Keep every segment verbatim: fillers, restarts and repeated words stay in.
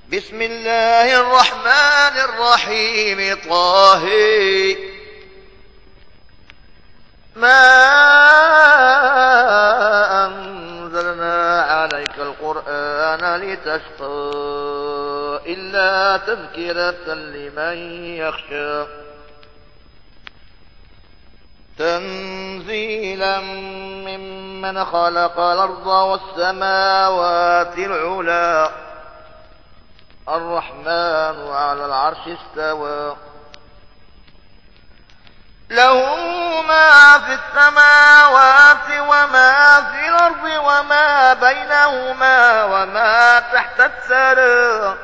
بسم الله الرحمن الرحيم طه ما أنزلنا عليك القرآن لتشقى إلا تذكرة لمن يخشى تنزيلا ممن خلق الأرض والسماوات العلى الرحمن على العرش استوى له ما في السماوات وما في الأرض وما بينهما وما تحت الثرى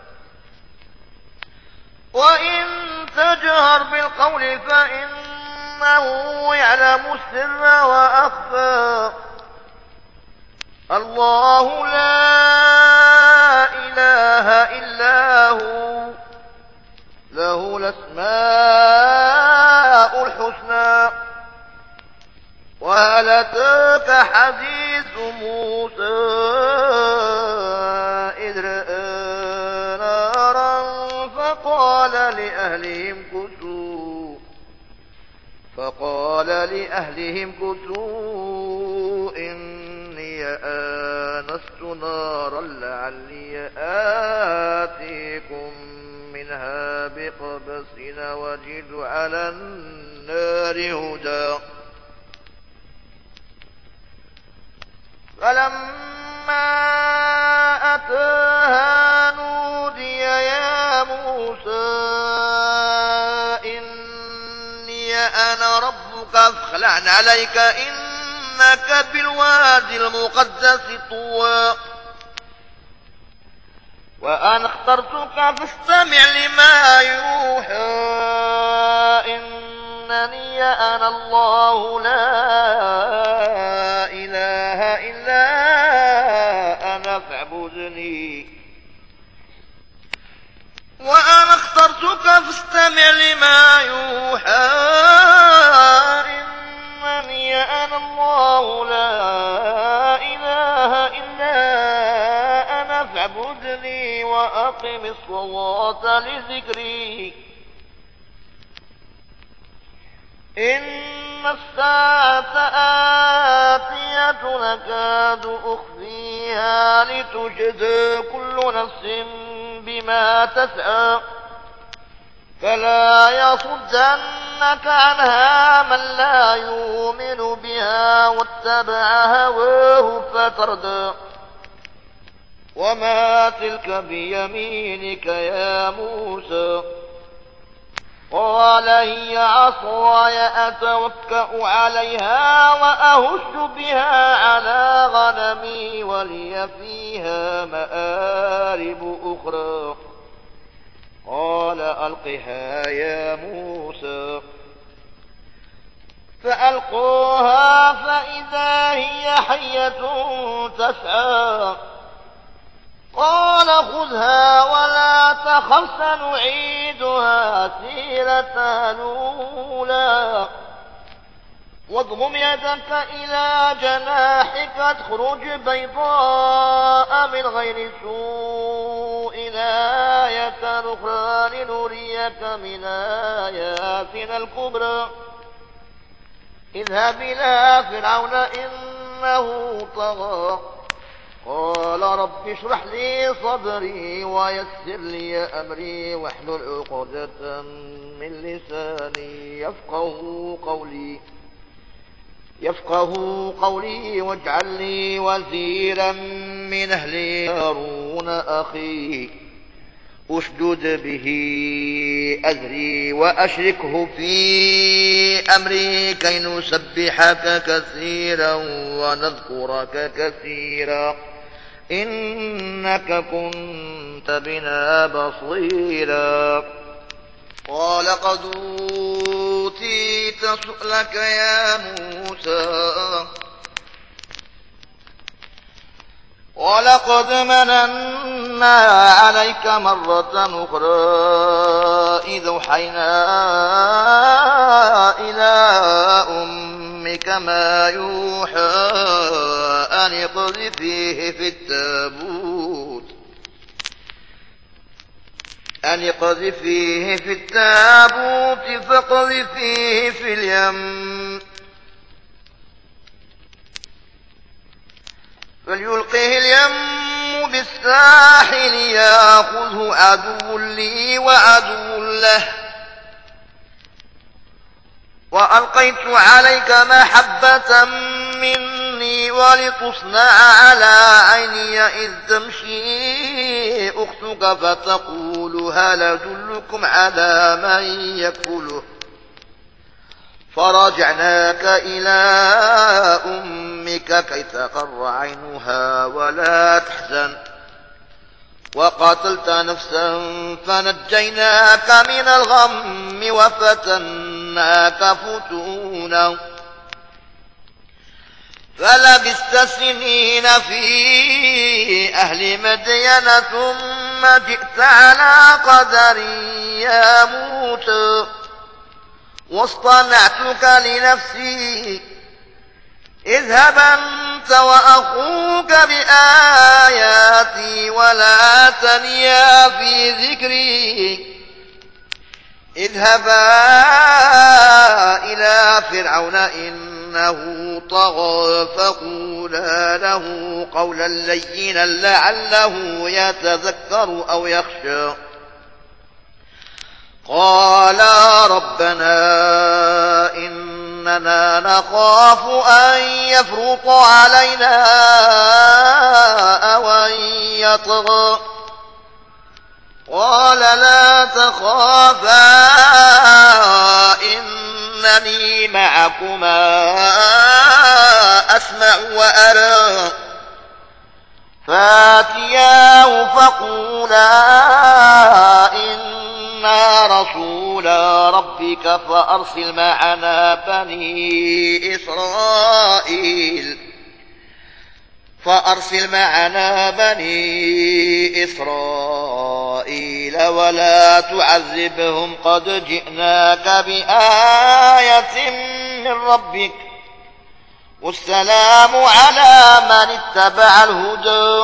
وإن تجهر بالقول فإنه يعلم السر وأخفى الله لا إله إلا هو له الأسماء الحسنى وهل أتاك حديث موسى إذ رأى نارا فقال لأهلهم كثوا فقال لأهلهم كثوا إني آنست نارا لعلي آتيكم منها بقبس وجد على النار هدى فلما أتاها نودي يا موسى إني أنا ربك فاخلع عليك إنك بالوادي المقدس طوى وأنا اخترتك فاستمع لما يوحى إنني أنا الله لا إله إلا أنا فاعبدني وأنا اخترتك فاستمع لما يوحى إنني أنا الله لا إله إلا أنا فاعبدني وأقم الصلاة لذكري إن الساعة آتية نكاد أخفيها لتجزى كل نفس بما تسعى فلا يصدنك عنها من لا يؤمن بها واتبع هواه فتردى وما تلك بيمينك يا موسى قال هي عصاي أتوكأ عليها وأهش بها على غنمي ولي فيها مآرب أخرى قال ألقها يا موسى فألقوها فإذا هي حية تسعى قال خذها ولا تخف سنعيدها سيرتها الأولى واضمم يدك إلى جناحك تخرج بيضاء من غير سوء آية أخرى لنريك من آياتنا الكبرى اذهب إلى فرعون إنه طغى قال رب اشرح لي صدري ويسر لي أمري واحلل عقدة من لساني يفقه قولي يفقه قولي واجعل لي وزيرا من أهلي هارون أخي أشدد به أزري وأشركه في أمري كي نسبحك كثيرا ونذكرك كثيرا إنك كنت بنا بصيرا قال قد أوتيت سؤلك يا موسى ولقد مننا عليك مرة أخرى إذ أوحينا إلى أمك ما يوحى أن اقذفيه في التابوت أن اقذفيه في التابوت فاقذفيه في اليم فليلقه اليم بالساحل ياخذه عدو لي وعدو له وألقيت عليك محبة مني ولتصنع على عيني إذ تمشي أختك فتقول هل أدلكم على من يكفله فرجعناك إلى أمك كي تقر عينها ولا تحزن وقتلت نفسا فنجيناك من الغم وفتناك فتونا فلبثت سنين في أهل مدين ثم جئت على قدر يا موسى واصطنعتك لنفسي اذهب أنت وأخوك بآياتي ولا تنيا في ذكري اذهبا إلى فرعون إنه طغى فقولا له قولا لينا لعله يتذكر أو يخشى قالا ربنا إننا نخاف أن يفرط علينا أو أن يطغى قال لا تخافا إنني معكما أسمع وأرى فاتياه فقولا إنا رسول ربك فأرسل معنا بني إسرائيل فأرسل معنا بني إسرائيل ولا تعذبهم قد جئناك بآية من ربك والسلام على من اتبع الهدى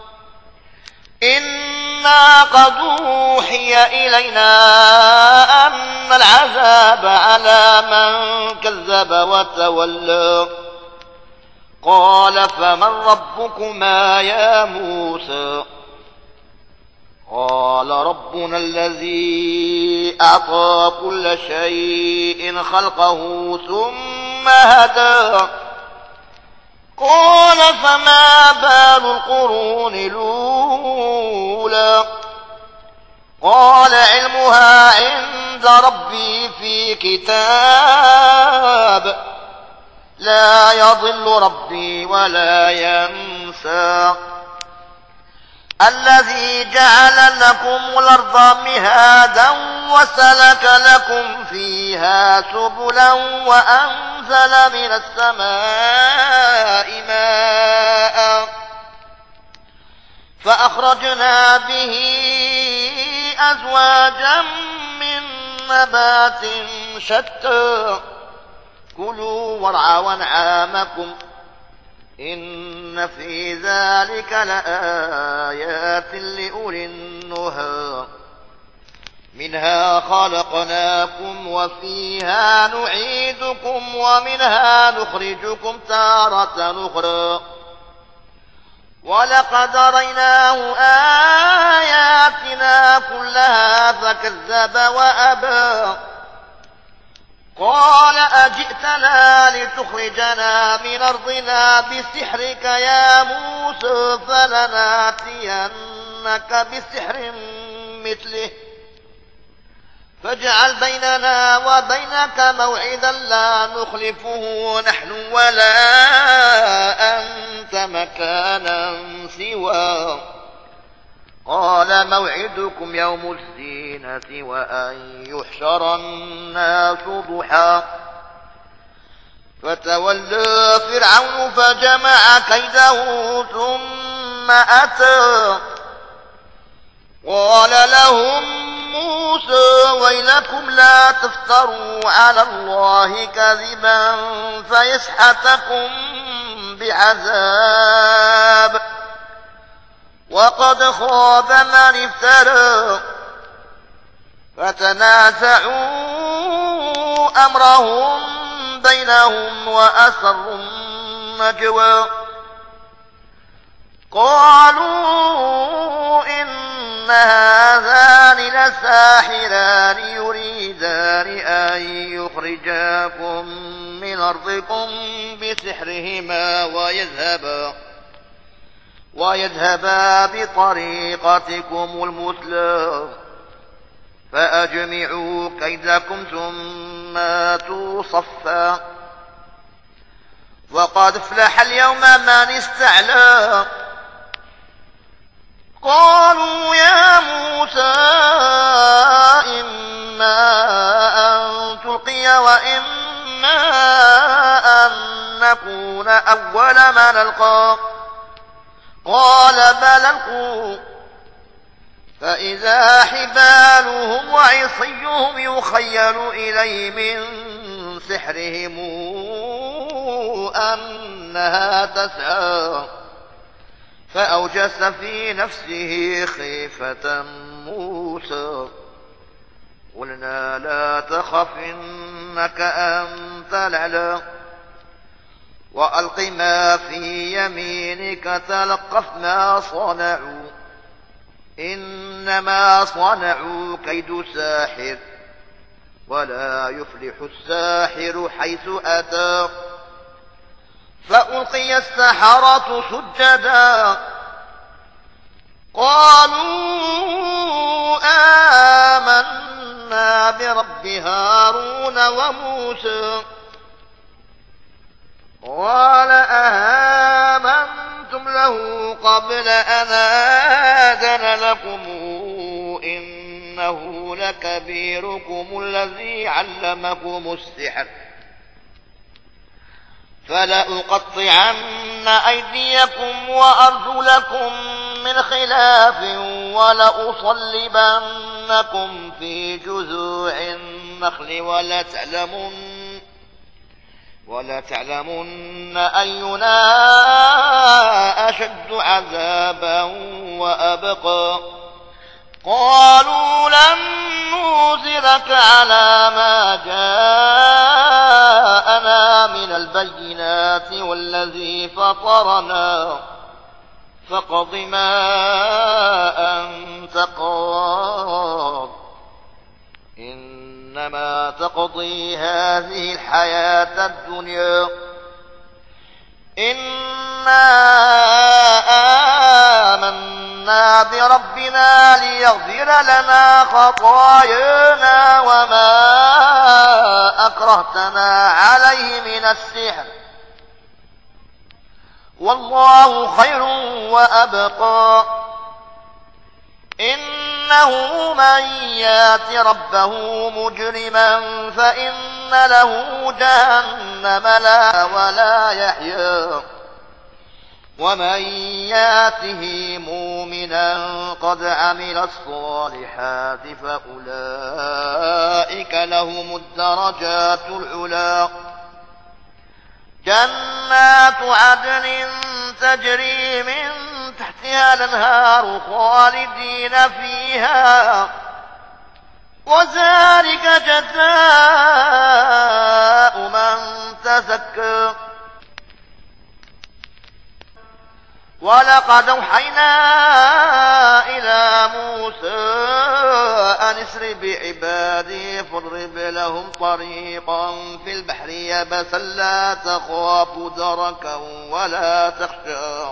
إنا قد أوحي إلينا أن العذاب على من كذب وتولى قال فمن ربكما يا موسى قال ربنا الذي أعطى كل شيء خلقه ثم هدى قال فما بال القرون الأولى قال علمها عند ربي في كتاب لا يضل ربي ولا ينسى الذي جعل لكم الأرض مهادا وسلك لكم فيها سبلا وأنزل من السماء ماء فأخرجنا به أزواجا من نبات شتى كلوا وارعوا أنعامكم إن في ذلك لآيات لأولي النهى منها خلقناكم وفيها نعيدكم ومنها نخرجكم تارة أخرى ولقد ريناه آياتنا كلها فكذب وأبى قال أجئتنا لتخرجنا من أرضنا بسحرك يا موسى فلناتينك بسحر مثله فاجعل بيننا وبينك موعدا لا نخلفه نحن ولا أنت مكانا سواه قال موعدكم يوم الزينة وأن يحشر الناس ضحى فتولى فرعون فجمع كيده ثم أتى قال لهم موسى ويلكم لا تفتروا على الله كذبا فيسحتكم بعذاب وقد خاب من افترى فتنازعوا أمرهم بينهم وأسروا النجوى قالوا إن هذان لساحران يريدان أن يخرجاكم من أرضكم بسحرهما ويذهبا ويذهبا بطريقتكم المثلى فأجمعوا كيدكم ثم أتوا صفا وقد افلح اليوم من استعلى قالوا يا موسى إما أن تلقي وإما أن نكون أول من ألقى قال بل ألقوا فإذا حبالهم وعصيهم يخيل إليه من سحرهم أنها تسعى فأوجس في نفسه خيفة موسى قلنا لا تخف إنك أنت الأعلى وألق ما في يمينك تلقف ما صنعوا إنما صنعوا كيد ساحر ولا يفلح الساحر حيث أتى فألقي السحرة سجدا قالوا آمنا برب هارون وموسى قال آمنتم له قبل أن آذن لكم إنه لكبيركم الذي علمكم السحر فلأقطعن أيديكم وأرجلكم من خلاف ولأصلبنكم في جذوع النخل ولتعلمن ولتعلمن أينا أشد عذابا وأبقى قالوا لن نؤثرك على ما جاءنا من البينات والذي فطرنا فاقض ما أنت قاض إنما تقضي هذه الحياة الدنيا إنا آمنا بربنا ليغفر لنا خطايانا وما أكرهتنا عليه من السحر والله خير وأبقى إنه من يات ربه مجرما فإن له جهنم لا ولا يحيا ومن ياته مؤمنا قد عمل الصالحات فأولئك لهم الدرجات العلى جنات عدن تجري من تحتها الأنهار خالدين فيها وذلك جزاء من تزكى ولقد أوحينا إلى موسى أن اسر بعبادي فاضرب لهم طريقا في البحر يبسا لا تخاف دركا ولا تخشى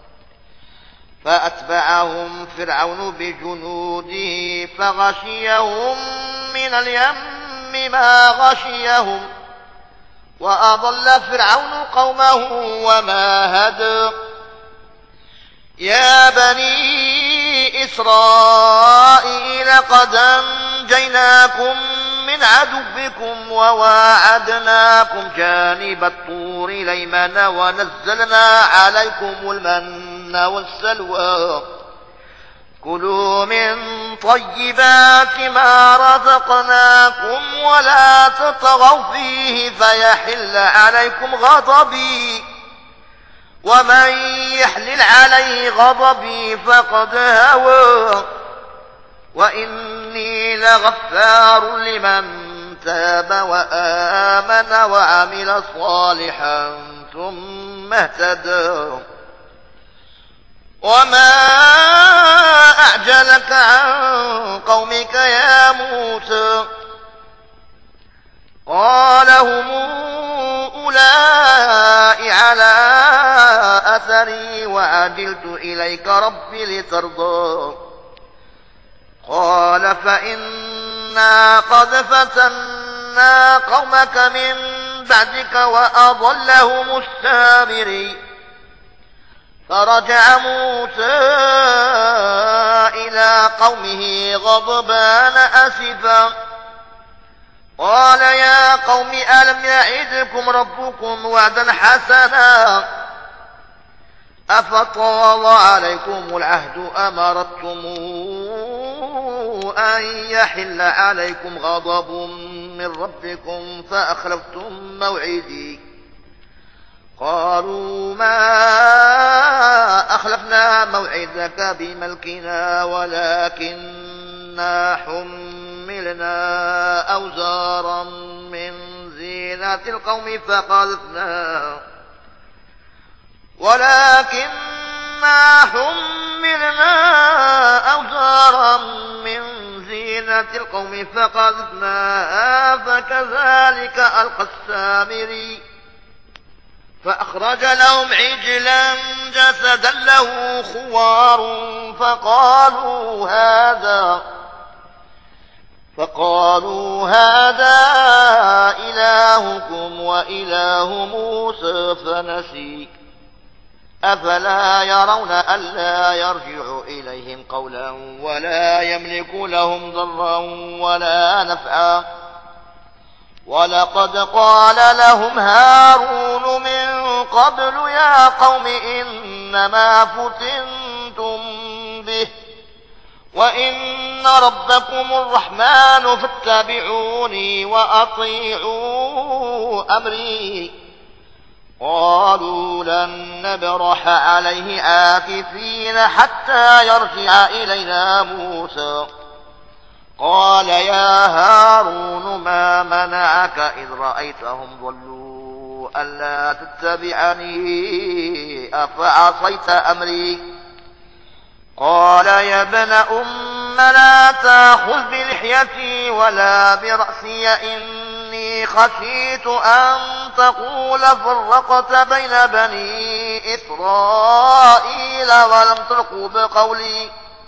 فأتبعهم فرعون بجنوده فغشيهم من اليم ما غشيهم وأضل فرعون قومه وما هدى يا بني إسرائيل قد أنجيناكم من عدوكم وواعدناكم جانب الطور الأيمن ونزلنا عليكم المن والسلوى كلوا من طيبات ما رزقناكم ولا تطغوا فيه فيحل عليكم غضبي ومن يحلل عليه غضبي فقد هوى وإني لغفار لمن تاب وآمن وعمل صالحا ثم اهتدى وما أعجلك عن قومك يا موسى قال هم أولئك على أثري وعجلت إليك ربي لترضى قال فإنا قد فتنا قومك من بعدك وأضلهم السامري فرجع موسى إلى قومه غضبان أسفا قال يا قوم ألم يعدكم ربكم وعدا حسنا أفطال عليكم العهد أم أردتم أن يحل عليكم غضب من ربكم فأخلفتم موعدي قالوا ما أخلفنا موعدك بملكنا ولكننا حملنا أوزارا من زينة القوم فقذفناها ولكننا حملنا أوزارا من زينة القوم فقذفناها فكذلك ألقى السامري فأخرج لهم عجلا جسدا له خوار فقالوا هذا فقالوا هذا إلهكم وإله موسى فنسي أفلا يرون ألا يرجع إليهم قولا ولا يملك لهم ضرا ولا نفعا ولقد قال لهم هارون من قبل يا قوم إنما فتنتم به وإن ربكم الرحمن فاتبعوني وأطيعوا أمري قالوا لن نبرح عليه عاكفين حتى يرجع إلينا موسى قال يا هارون ما منعك إذ رأيتهم ضلوا ألا تتبعني أفعصيت أمري قال يا ابن أم لا تأخذ بلحيتي ولا برأسي إني خشيت أن تقول فرقت بين بني إسرائيل ولم تلقوا بقولي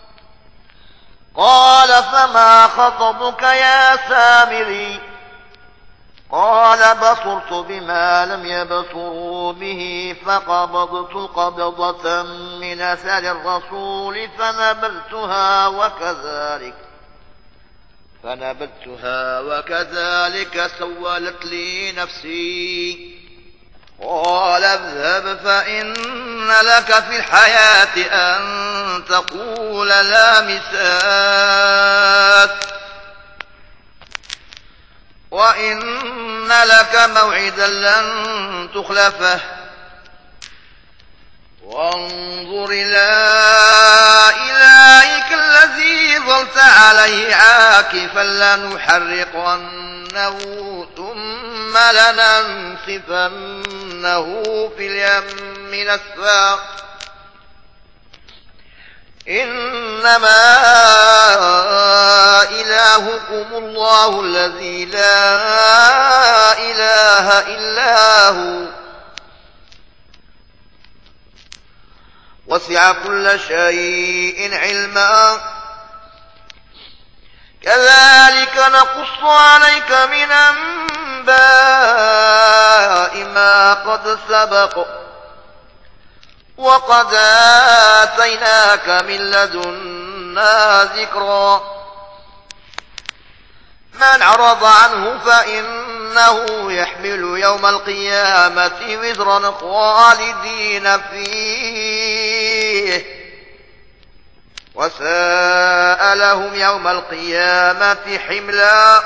قال فما خطبك يا سامري قال بصرت بما لم يبصروا به فقبضت قبضة من أثر الرسول فنبذتها وكذلك فنبذتها وكذلك سولت لي نفسي قال اذهب فإن لك في الحياة أن تقول لا مساس وإن لك موعدا لن تخلفه وانظر إلى إلهك الذي ظلت عليه عاكفا لنحرقنه ثم لننسفنه في اليم نسفا إنما إلهكم الله الذي لا إله إلا هو وسع كل شيء علما كذلك نقص عليك من أنباء ما قد سبق وقد آتيناك من لدنا ذكرا من أعرض عنه فإنه يحمل يوم القيامة وزرا خالدين فيه وساء لهم يوم القيامة حملا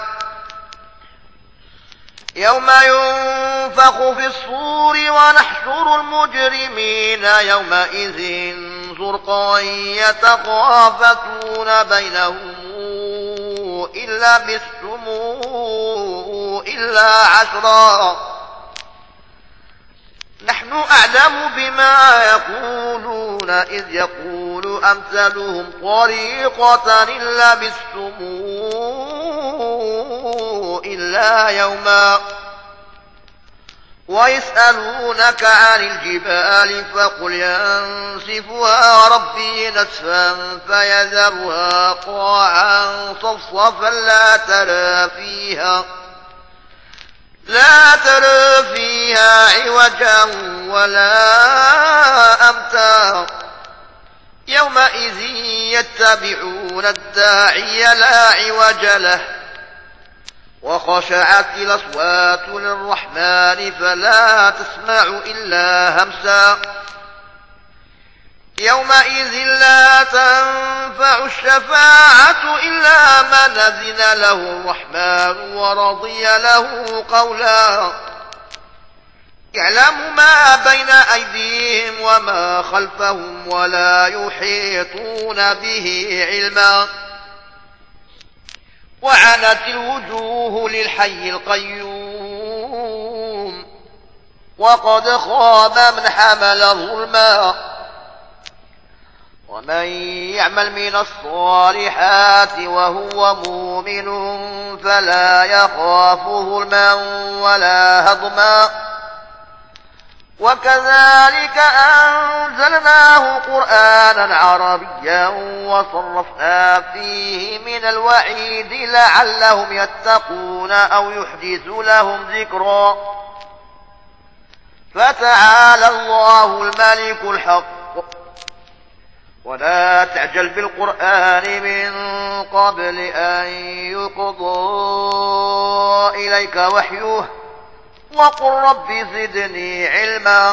يوم ينفخ في الصور ونحشر المجرمين يومئذ زرقا يتخافتون بينهم إن لبثتم إلا عشرا نحن أعلم بما يقولون إذ يقول أمثلهم طريقة إن لبثتم إلا يوما ويسألونك عن الجبال فقل ينسفها ربي نسفا فيذرها قاعا صفصفا لا ترى فيها لا ترى فيها عوجا ولا أمتا يومئذ يتبعون الداعي لا عوج له وخشعت الأصوات للرحمن فلا تسمع إلا همسا يومئذ لا تنفع الشفاعة إلا من أذن له الرحمن ورضي له قولا يعلم ما بين أيديهم وما خلفهم ولا يحيطون به علما وعنت الوجوه للحي القيوم وقد خاب من حمل ظلما ومن يعمل من الصالحات وهو مؤمن فلا يخاف ظلما ولا هضما وكذلك أنزلناه قرآنا عربيا وصرفنا فيه من الوعيد لعلهم يتقون أو يحدث لهم ذكرا فتعالى الله الملك الحق ولا تعجل بالقرآن من قبل أن يقضى إليك وحيه وقل رب زدني علما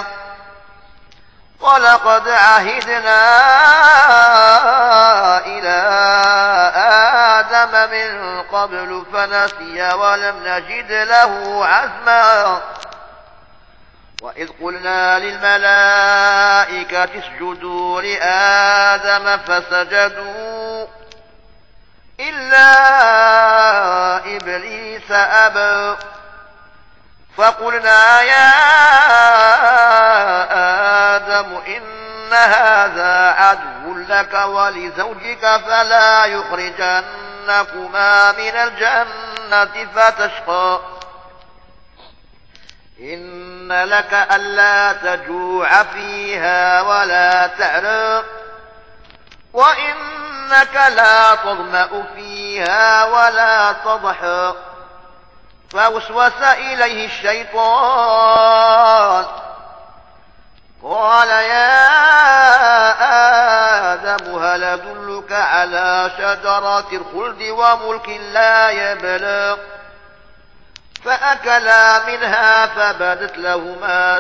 ولقد عهدنا إلى آدم من قبل فنسي ولم نجد له عزما وإذ قلنا للملائكة اسجدوا لآدم فسجدوا إلا إبليس أبى فقلنا يا آدم إن هذا عدو لك ولزوجك فلا يخرجنكما من الجنة فتشقى إن لك ألا تجوع فيها ولا تعرى وإنك لا تظمأ فيها ولا تضحى فوسوس إليه الشيطان قال يا آدم هل أدلك على شجرة الخلد وملك لا يبلى فأكلا منها فبدت لهما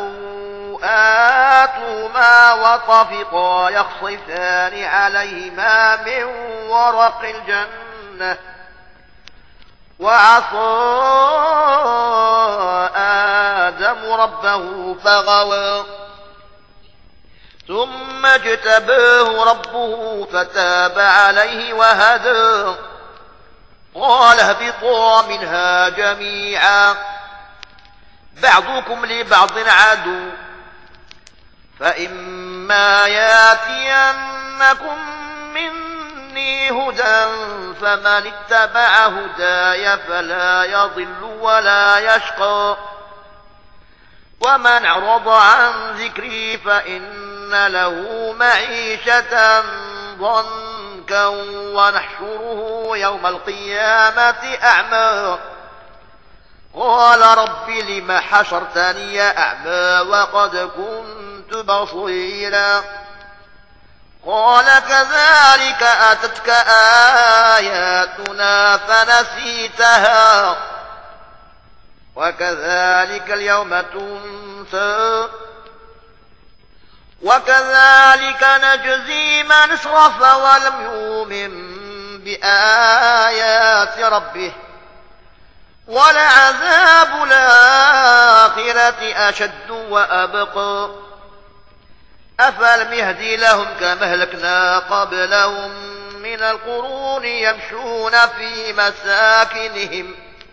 سوآتهما وطفقا يخصفان عليهما من ورق الجنة وعصى آدم ربه فغوى ثم اجتباه ربه فتاب عليه وهدى قال اهبطا منها جميعا بعضكم لبعض عدو فإما ياتينكم مني هدى فمن اتبع هداي فلا يضل ولا يشقى ومن أعرض عن ذكري فإن له معيشة ضنكا ونحشره يوم القيامة أعمى قال رب لم حشرتني أعمى وقد كنت بصيرا قال كذلك أتتك آياتنا فنسيتها وكذلك اليوم تنسى وكذلك نجزي من اسرف ولم يؤمن بآيات ربه ولعذاب الآخرة أشد وأبقى أفلم يهدي لهم كما أهلكنا قبلهم من القرون يمشون في مساكنهم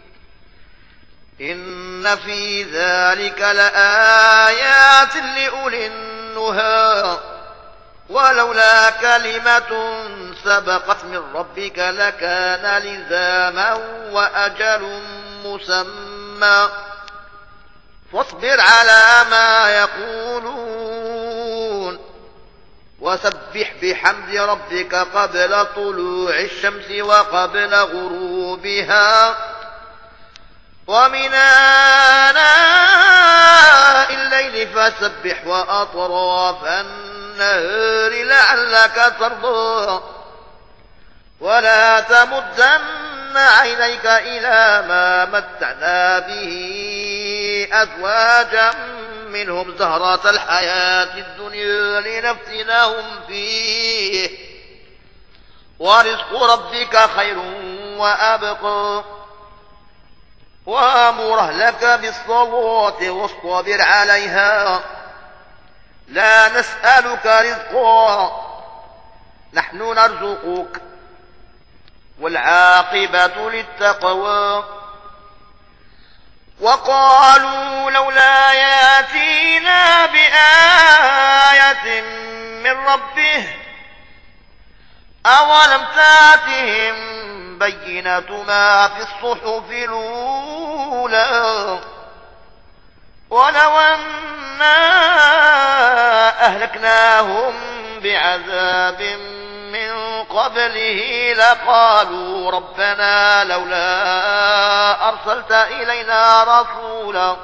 إن في ذلك لآيات لأولي النهى ولولا كلمة سبقت من ربك لكان لزاما وأجل مسمى فاصبر على ما يقولون وسبح بحمد ربك قبل طلوع الشمس وقبل غروبها ومن آناء الليل فسبح وأطراف النهار لعلك ترضى ولا تمدن عينيك إلى ما متعنا به أزواجا منهم زهرة الحياة الدنيا لنفتنهم فيه ورزق ربك خير وأبقى وأمر أهلك بالصلاة واصطبر عليها لا نسألك رزقا نحن نرزقك والعاقبة للتقوى وقالوا لولا ياتينا بآية من ربه أولم تاتهم بينة ما في الصحف الأولى ولو أنا أهلكناهم بعذاب من قبله لقالوا ربنا لولا أرسلت إلينا رسولا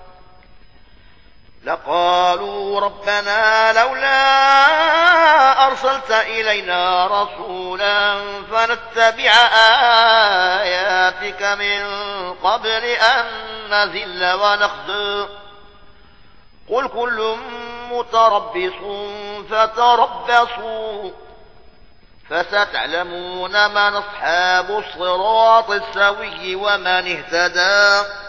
لقالوا ربنا لولا أرسلت إلينا رسولا فنتبع آياتك من قبل أن نذل ونخزى قل كل متربص فتربصوا فستعلمون من أصحاب الصراط السوي ومن اهتدى